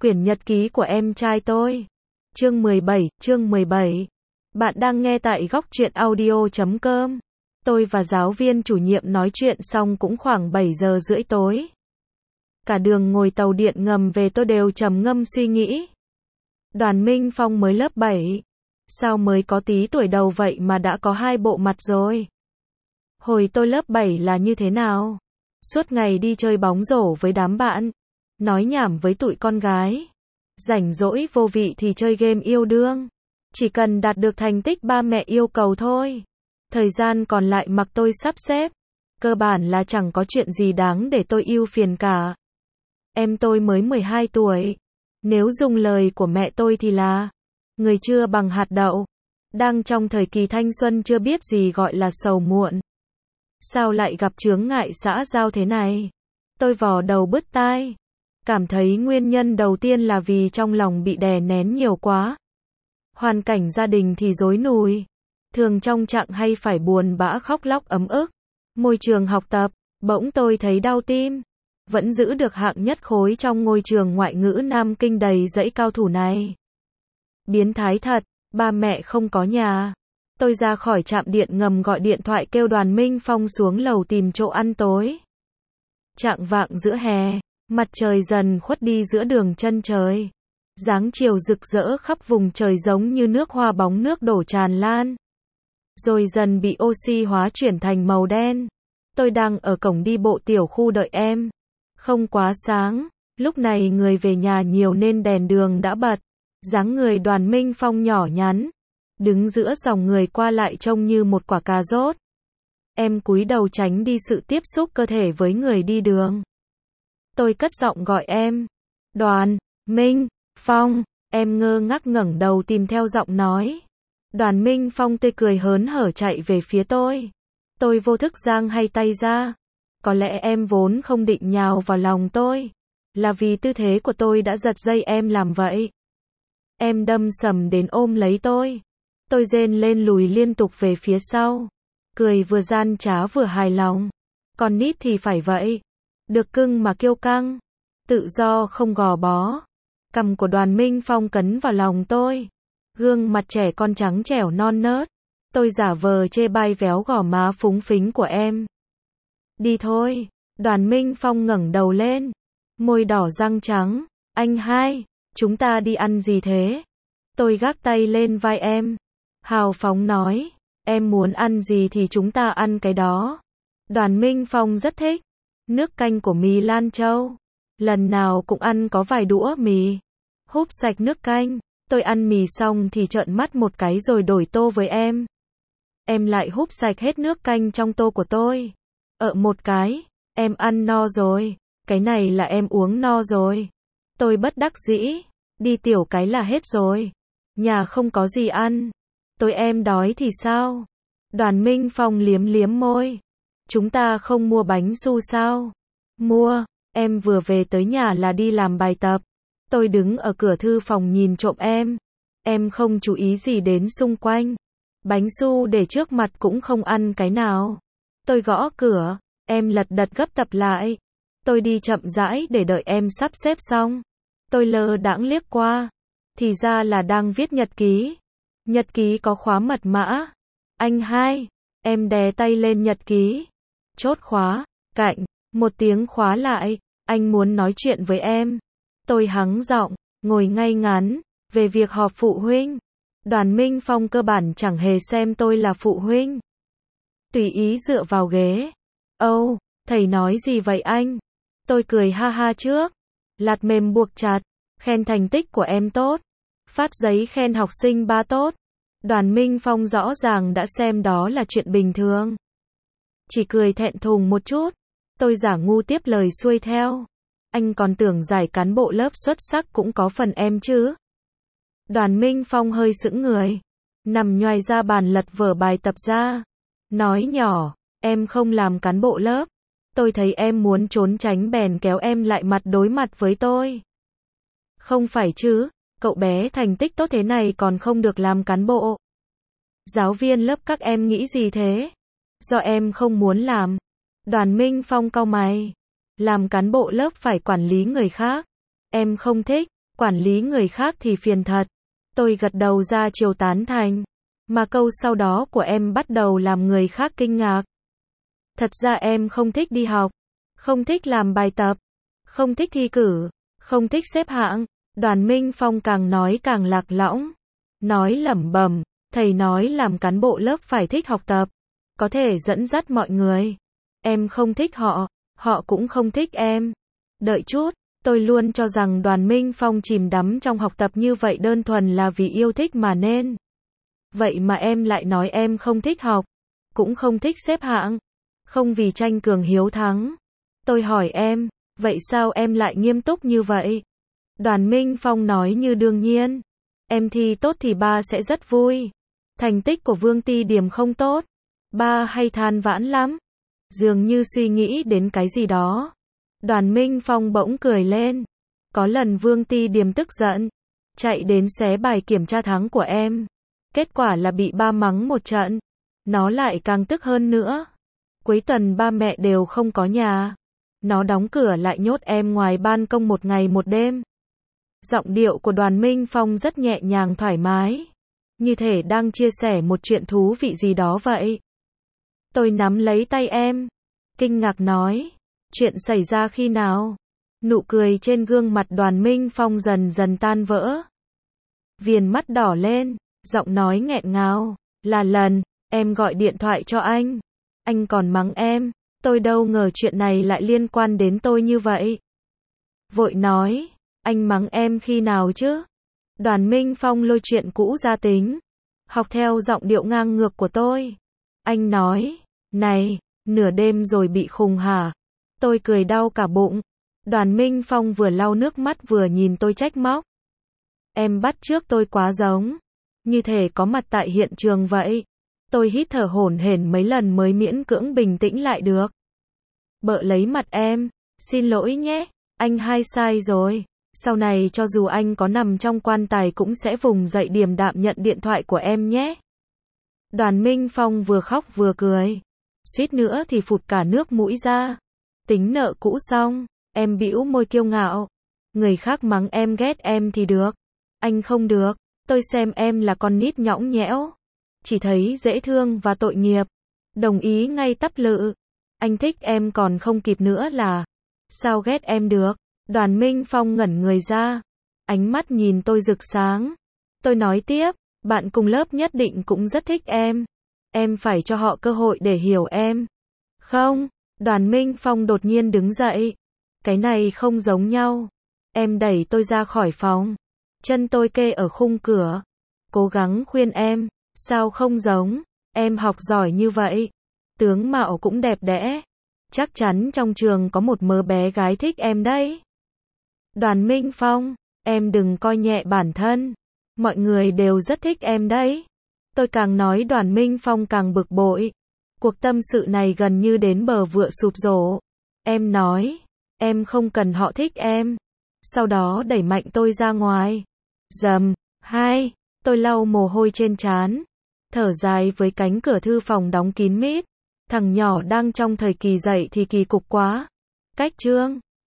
Quyển nhật ký của em trai tôi. Chương 17. Bạn đang nghe tại góc truyện audio.com. Tôi và giáo viên chủ nhiệm nói chuyện xong cũng khoảng 7 giờ rưỡi tối. Cả đường ngồi tàu điện ngầm về tôi đều trầm ngâm suy nghĩ. Đoàn Minh Phong mới lớp 7. Sao mới có tí tuổi đầu vậy mà đã có 2 bộ mặt rồi? Hồi tôi lớp 7 là như thế nào? Suốt ngày đi chơi bóng rổ với đám bạn. Nói nhảm với tụi con gái. Rảnh rỗi vô vị thì chơi game yêu đương. Chỉ cần đạt được thành tích ba mẹ yêu cầu thôi. Thời gian còn lại mặc tôi sắp xếp. Cơ bản là chẳng có chuyện gì đáng để tôi ưu phiền cả. Em tôi mới 12 tuổi. Nếu dùng lời của mẹ tôi thì là người chưa bằng hạt đậu. Đang trong thời kỳ thanh xuân chưa biết gì gọi là sầu muộn. Sao lại gặp chướng ngại xã giao thế này? Tôi vò đầu bứt tai. Cảm thấy nguyên nhân đầu tiên là vì trong lòng bị đè nén nhiều quá. Hoàn cảnh gia đình thì rối nùi. Thường trong trạng hay phải buồn bã khóc lóc ấm ức. Môi trường học tập, bỗng tôi thấy đau tim. Vẫn giữ được hạng nhất khối trong ngôi trường ngoại ngữ Nam Kinh đầy dẫy cao thủ này. Biến thái thật, ba mẹ không có nhà. Tôi ra khỏi trạm điện ngầm gọi điện thoại kêu Đoàn Minh Phong xuống lầu tìm chỗ ăn tối. Chạng vạng giữa hè, mặt trời dần khuất đi giữa đường chân trời. Dáng chiều rực rỡ khắp vùng trời giống như nước hoa bóng nước đổ tràn lan. Rồi dần bị oxy hóa chuyển thành màu đen. Tôi đang ở cổng đi bộ tiểu khu đợi em. Không quá sáng, lúc này người về nhà nhiều nên đèn đường đã bật. Dáng người Đoàn Minh Phong nhỏ nhắn. Đứng giữa dòng người qua lại trông như một quả cà rốt. Em cúi đầu tránh đi sự tiếp xúc cơ thể với người đi đường. Tôi cất giọng gọi em. Đoàn Minh Phong. Em ngơ ngác ngẩng đầu tìm theo giọng nói. Đoàn Minh Phong tươi cười hớn hở chạy về phía tôi. Tôi vô thức giang hai tay ra. Có lẽ em vốn không định nhào vào lòng tôi. Là vì tư thế của tôi đã giật dây em làm vậy. Em đâm sầm đến ôm lấy tôi. Tôi rên lên lùi liên tục về phía sau. Cười vừa gian trá vừa hài lòng. Con nít thì phải vậy. Được cưng mà kiêu căng. Tự do không gò bó. Cằm của Đoàn Minh Phong cấn vào lòng tôi. Gương mặt trẻ con trắng trẻo non nớt. Tôi giả vờ chê bai véo gò má phúng phính của em. Đi thôi. Đoàn Minh Phong ngẩng đầu lên. Môi đỏ răng trắng. Anh hai, chúng ta đi ăn gì thế? Tôi gác tay lên vai em. Hào phóng nói. Em muốn ăn gì thì chúng ta ăn cái đó. Đoàn Minh Phong rất thích. Nước canh của mì Lan Châu. Lần nào cũng ăn có vài đũa mì. Húp sạch nước canh. Tôi ăn mì xong thì trợn mắt một cái rồi đổi tô với em. Em lại húp sạch hết nước canh trong tô của tôi. Một cái. Em ăn no rồi. Cái này là em uống no rồi. Tôi bất đắc dĩ. Đi tiểu cái là hết rồi. Nhà không có gì ăn. Tối em đói thì sao? Đoàn Minh Phong liếm liếm môi. Chúng ta không mua bánh su sao? Mua. Em vừa về tới nhà là đi làm bài tập. Tôi đứng ở cửa thư phòng nhìn trộm em. Em không chú ý gì đến xung quanh. Bánh su để trước mặt cũng không ăn cái nào. Tôi gõ cửa. Em lật đật gấp tập lại. Tôi đi chậm rãi để đợi em sắp xếp xong. Tôi lơ đãng liếc qua. Thì ra là đang viết nhật ký. Nhật ký có khóa mật mã. Anh hai. Em đè tay lên nhật ký. Chốt khóa. Cạnh. Một tiếng khóa lại. Anh muốn nói chuyện với em. Tôi hắng giọng. Ngồi ngay ngắn. Về việc họp phụ huynh. Đoàn Minh Phong cơ bản chẳng hề xem tôi là phụ huynh. Tùy ý dựa vào ghế. Âu, thầy nói gì vậy anh? Tôi cười ha ha trước. Lạt mềm buộc chặt. Khen thành tích của em tốt. Phát giấy khen học sinh ba tốt. Đoàn Minh Phong rõ ràng đã xem đó là chuyện bình thường. Chỉ cười thẹn thùng một chút. Tôi giả ngu tiếp lời xuôi theo. Anh còn tưởng giải cán bộ lớp xuất sắc cũng có phần em chứ. Đoàn Minh Phong hơi sững người. Nằm nhoài ra bàn lật vở bài tập ra. Nói nhỏ, em không làm cán bộ lớp. Tôi thấy em muốn trốn tránh bèn kéo em lại mặt đối mặt với tôi. Không phải chứ, cậu bé thành tích tốt thế này còn không được làm cán bộ. Giáo viên lớp các em nghĩ gì thế? Do em không muốn làm. Đoàn Minh Phong cau mày. Làm cán bộ lớp phải quản lý người khác. Em không thích. quản lý người khác thì phiền thật. Tôi gật đầu ra chiều tán thành. Mà câu sau đó của em bắt đầu làm người khác kinh ngạc. Thật ra em không thích đi học, không thích làm bài tập, không thích thi cử, không thích xếp hạng. Đoàn Minh Phong càng nói càng lạc lõng. Nói lẩm bẩm, thầy nói làm cán bộ lớp phải thích học tập, có thể dẫn dắt mọi người. Em không thích họ, họ cũng không thích em. Đợi chút, tôi luôn cho rằng Đoàn Minh Phong chìm đắm trong học tập như vậy đơn thuần là vì yêu thích mà nên. Vậy mà em lại nói em không thích học, cũng không thích xếp hạng, không vì tranh cường hiếu thắng. Tôi hỏi em, vậy sao em lại nghiêm túc như vậy? Đoàn Minh Phong nói như đương nhiên. Em thi tốt thì ba sẽ rất vui. Thành tích của Vương Ti Điềm không tốt, ba hay than vãn lắm. Dường như suy nghĩ đến cái gì đó. Đoàn Minh Phong bỗng cười lên. Có lần Vương Ti Điềm tức giận, chạy đến xé bài kiểm tra tháng của em. Kết quả là bị ba mắng một trận. Nó lại càng tức hơn nữa. Cuối tuần ba mẹ đều không có nhà. Nó đóng cửa lại nhốt em ngoài ban công một ngày một đêm. Giọng điệu của Đoàn Minh Phong rất nhẹ nhàng thoải mái. Như thể đang chia sẻ một chuyện thú vị gì đó vậy. Tôi nắm lấy tay em. Kinh ngạc nói. Chuyện xảy ra khi nào? Nụ cười trên gương mặt Đoàn Minh Phong dần dần tan vỡ. Viền mắt đỏ lên, giọng nói nghẹn ngào. Là lần, em gọi điện thoại cho anh. Anh còn mắng em. Tôi đâu ngờ chuyện này lại liên quan đến tôi như vậy. Vội nói. Anh mắng em khi nào chứ? Đoàn Minh Phong lôi chuyện cũ ra tính. Học theo giọng điệu ngang ngược của tôi. Anh nói. Này, nửa đêm rồi bị khùng hả? Tôi cười đau cả bụng. Đoàn Minh Phong vừa lau nước mắt vừa nhìn tôi trách móc. Em bắt chước tôi quá giống. Như thể có mặt tại hiện trường vậy. Tôi hít thở hổn hển mấy lần mới miễn cưỡng bình tĩnh lại được. Bợ lấy mặt em. Xin lỗi nhé. Anh hai sai rồi. Sau này cho dù anh có nằm trong quan tài cũng sẽ vùng dậy điềm đạm nhận điện thoại của em nhé. Đoàn Minh Phong vừa khóc vừa cười. Suýt nữa thì phụt cả nước mũi ra. Tính nợ cũ xong, em bĩu môi kiêu ngạo. Người khác mắng em ghét em thì được. Anh không được. Tôi xem em là con nít nhõng nhẽo. Chỉ thấy dễ thương và tội nghiệp. Đồng ý ngay tắp lự. Anh thích em còn không kịp nữa là. Sao ghét em được? Đoàn Minh Phong ngẩn người ra. Ánh mắt nhìn tôi rực sáng. Tôi nói tiếp, bạn cùng lớp nhất định cũng rất thích em. Em phải cho họ cơ hội để hiểu em. Không, Đoàn Minh Phong đột nhiên đứng dậy. Cái này không giống nhau. Em đẩy tôi ra khỏi phòng. Chân tôi kê ở khung cửa. Cố gắng khuyên em, sao không giống, em học giỏi như vậy. Tướng mạo cũng đẹp đẽ. Chắc chắn trong trường có một mớ bé gái thích em đấy. Đoàn Minh Phong, em đừng coi nhẹ bản thân. Mọi người đều rất thích em đấy. Tôi càng nói Đoàn Minh Phong càng bực bội. Cuộc tâm sự này gần như đến bờ vựa sụp đổ. Em nói, em không cần họ thích em. Sau đó đẩy mạnh tôi ra ngoài. Dầm, hai, tôi lau mồ hôi trên trán. Thở dài với cánh cửa thư phòng đóng kín mít. Thằng nhỏ đang trong thời kỳ dậy thì kỳ cục quá. Cách chương